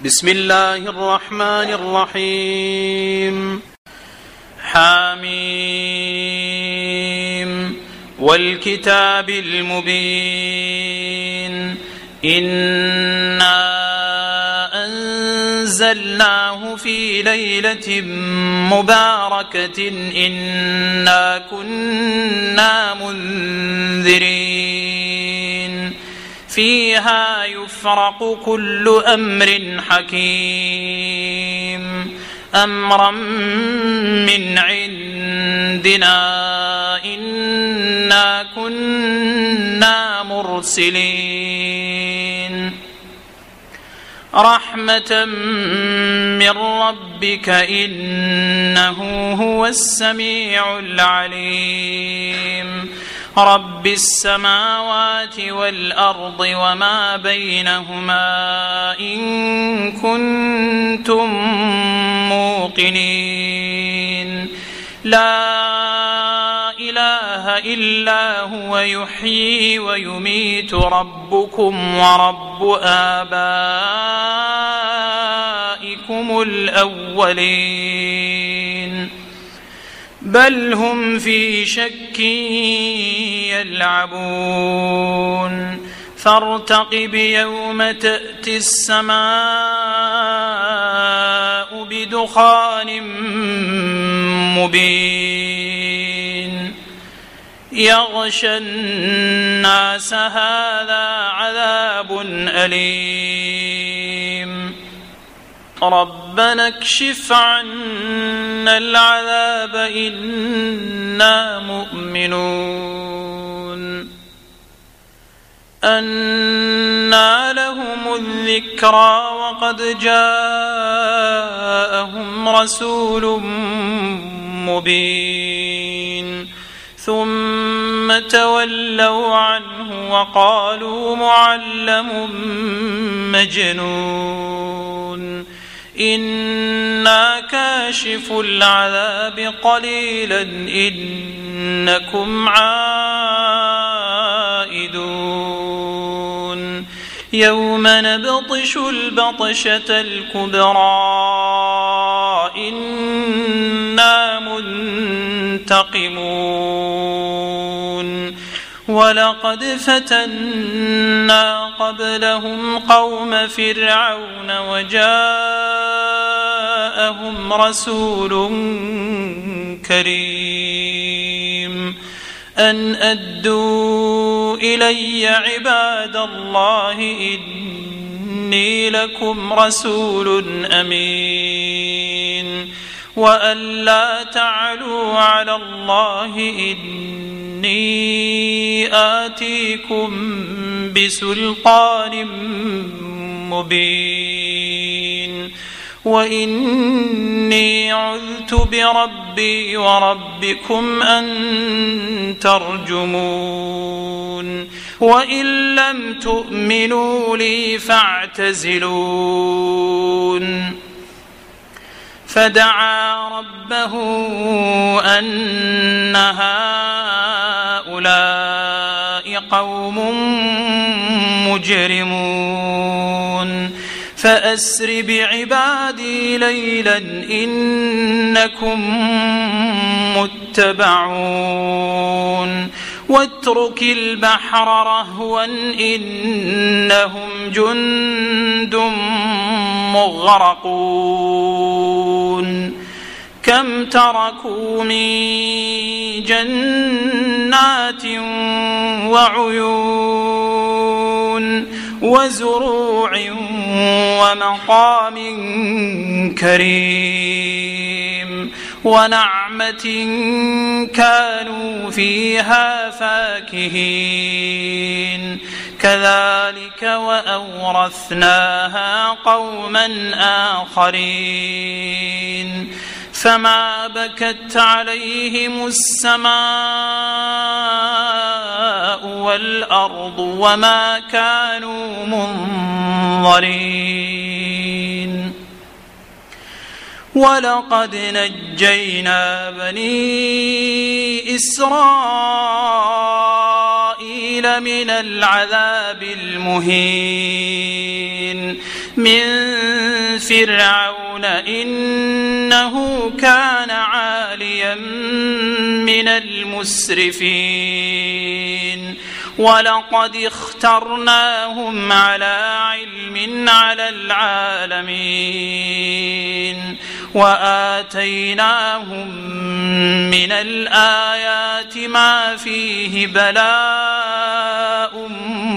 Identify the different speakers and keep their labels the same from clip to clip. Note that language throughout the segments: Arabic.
Speaker 1: بسم الله الرحمن الرحيم. حميم والكتاب المبين إنا أنزلناه في ليلة مباركة إنا كنا منذرين فيها يفرق كل أمر حكيم أمرا من عندنا إنا كنا مرسلين رحمة من ربك إنه هو السميع العليم رب السماوات والأرض وما بينهما إن كنتم موقنين لا إله إلا هو يحيي ويميت ربكم ورب آبائكم الأولين بل هم في شك يلعبون فارتقب يوم تأتي السماء بدخان مبين يغشى الناس هذا عذاب أليم ربنا اكشف عنا العذاب إنا مؤمنون أنى لهم الذكرى وقد جاءهم رسول مبين ثم تولوا عنه وقالوا معلم مجنون إنا كاشف العذاب قليلا إنكم عائدون يوم نبطش البطشة الكبرى إنا منتقمون ولقد فتنا قبلهم قوم فرعون وجاءهم رسول كريم أن أدوا إلي عباد الله إني لكم رسول أمين وأن لا تعلوا على الله إني آتيكم بسلطان مبين وإني عذت بربي وربكم أن ترجمون وإن لم تؤمنوا لي فاعتزلون فدعا ربه أن هؤلاء قوم مجرمون فأسر بعبادي ليلا إنكم متبعون واترك البحر رهوا إنهم جند مغرقون كم تركوا من جنات وعيون وزروع ومقام كريم ونعمة كانوا فيها فاكهين كذلك وأورثناها قوما آخرين فما بكت عليهم السماء والأرض وما كانوا منظرين ولقد نجينا بني إسرائيل من العذاب المهين من فرعون إنه كان عاليا من المسرفين ولقد اخترناهم على علم على العالمين وآتيناهم من الآيات ما فيه بلاء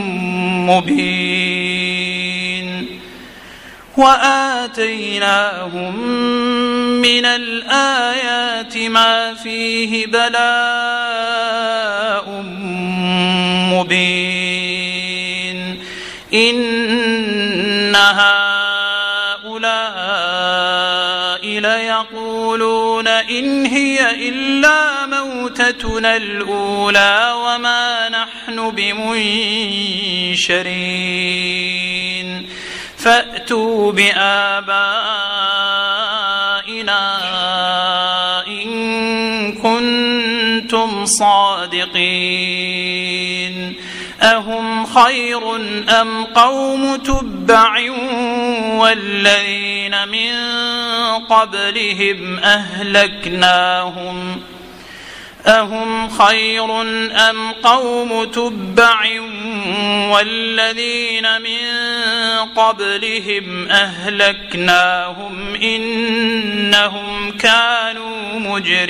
Speaker 1: مبين وآتيناهم من الآيات ما فيه بلاء مبين إن هؤلاء ليقولون إن هي إلا موتتنا الأولى وما نحن بمنشرين فأتوا بآبائنا إن كنتم صادقين أهم خير أم قوم تبع والذين من قبلهم أهلكناهم أهم خير أم قوم تبع والذين من قبلهم أهلكناهم إنهم كانوا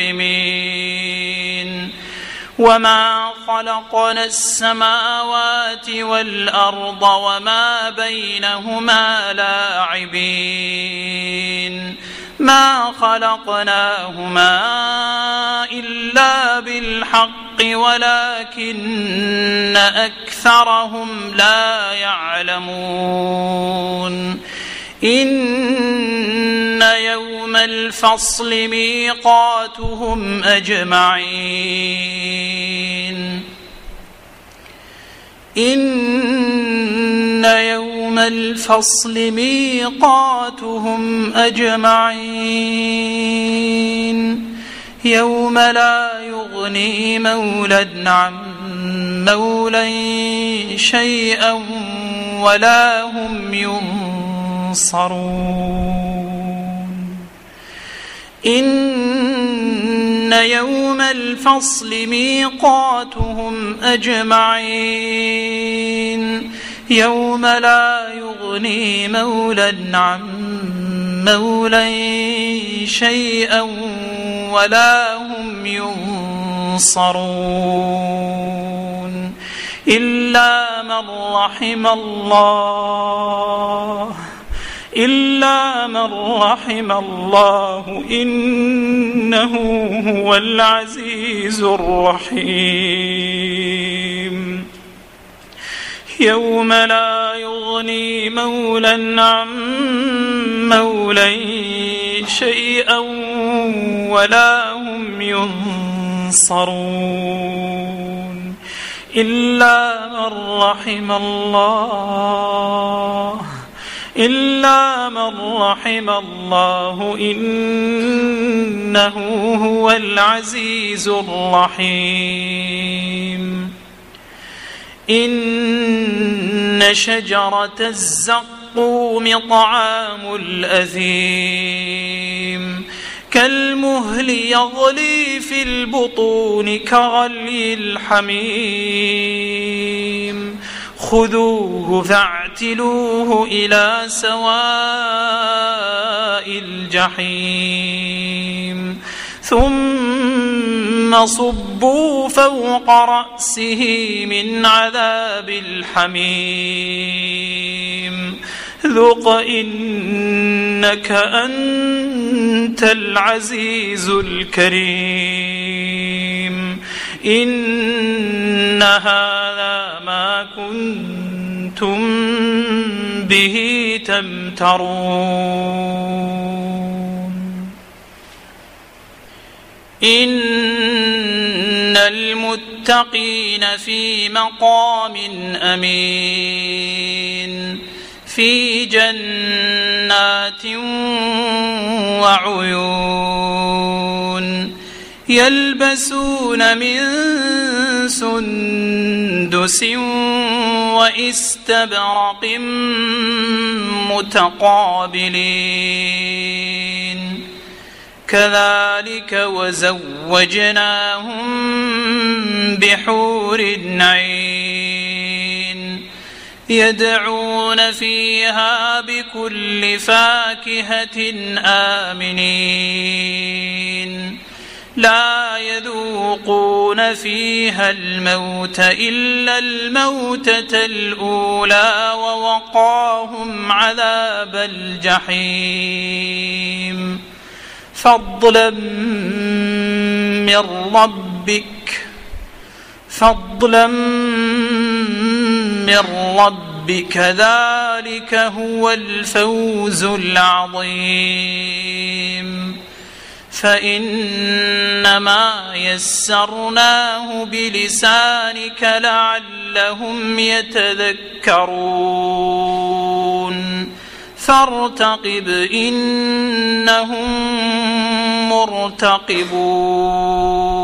Speaker 1: مجرمين وما خلقنا السماوات والأرض وما بينهما لاعبين ما خلقناهما إلا بالحق ولكن أكثرهم لا يعلمون إن يوم الفصل ميقاتهم أجمعين إن يوم الفصل ميقاتهم أجمعين يوم لا يغني مولى عن مولى شيئا ولا هم ينصرون إن يوم الفصل ميقاتهم أجمعين يوم لا يغني مولى عن مولى شيئا ولا هم ينصرون إلا من رحم الله إنه هو العزيز الرحيم يوم لا يغني مولى عن مولى شيئا ولا هم ينصرون إلا من رحم الله إنه هو العزيز الرحيم إن شجرة الزقوم طعام الأثيم كالمهل يغلي في البطون كغلي الحميم خذوه فاعتلوه إلى سواء الجحيم ثم صبوا فوق رأسه من عذاب الحميم ذق إنك أنت العزيز الكريم إن هذا ما كنتم به تمترون إن المتقين في مقام أمين في جنات وعيون يلبسون من سندس وإستبرق متقابلين كذلك وزوجناهم بحور عين يدعون فيها بكل فاكهة آمنين لا يذوقون فيها الموت إلا الموتة الأولى ووقاهم عذاب الجحيم فضلا من ربك ذلك هو الفوز العظيم فإنما يسرناه بلسانك لعلهم يتذكرون فارتقب إنهم مرتقبون